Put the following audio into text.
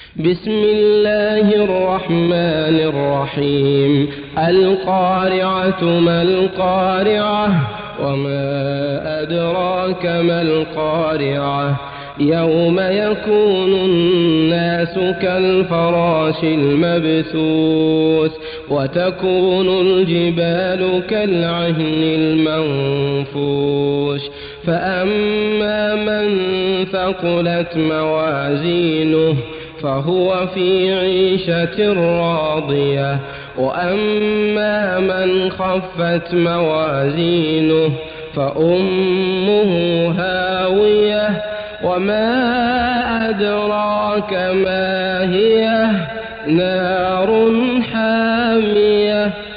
بسم الله الرحمن الرحيم. القارعة ما القارعة وما أدراك ما القارعة يوم يكون الناس كالفراش المبثوث وتكون الجبال كالعهن المنفوش فأما من ثقلت موازينه فهو في عيشة راضية وأما من خفت موازينه فأمه هاوية وما أدراك ما هي نار حامية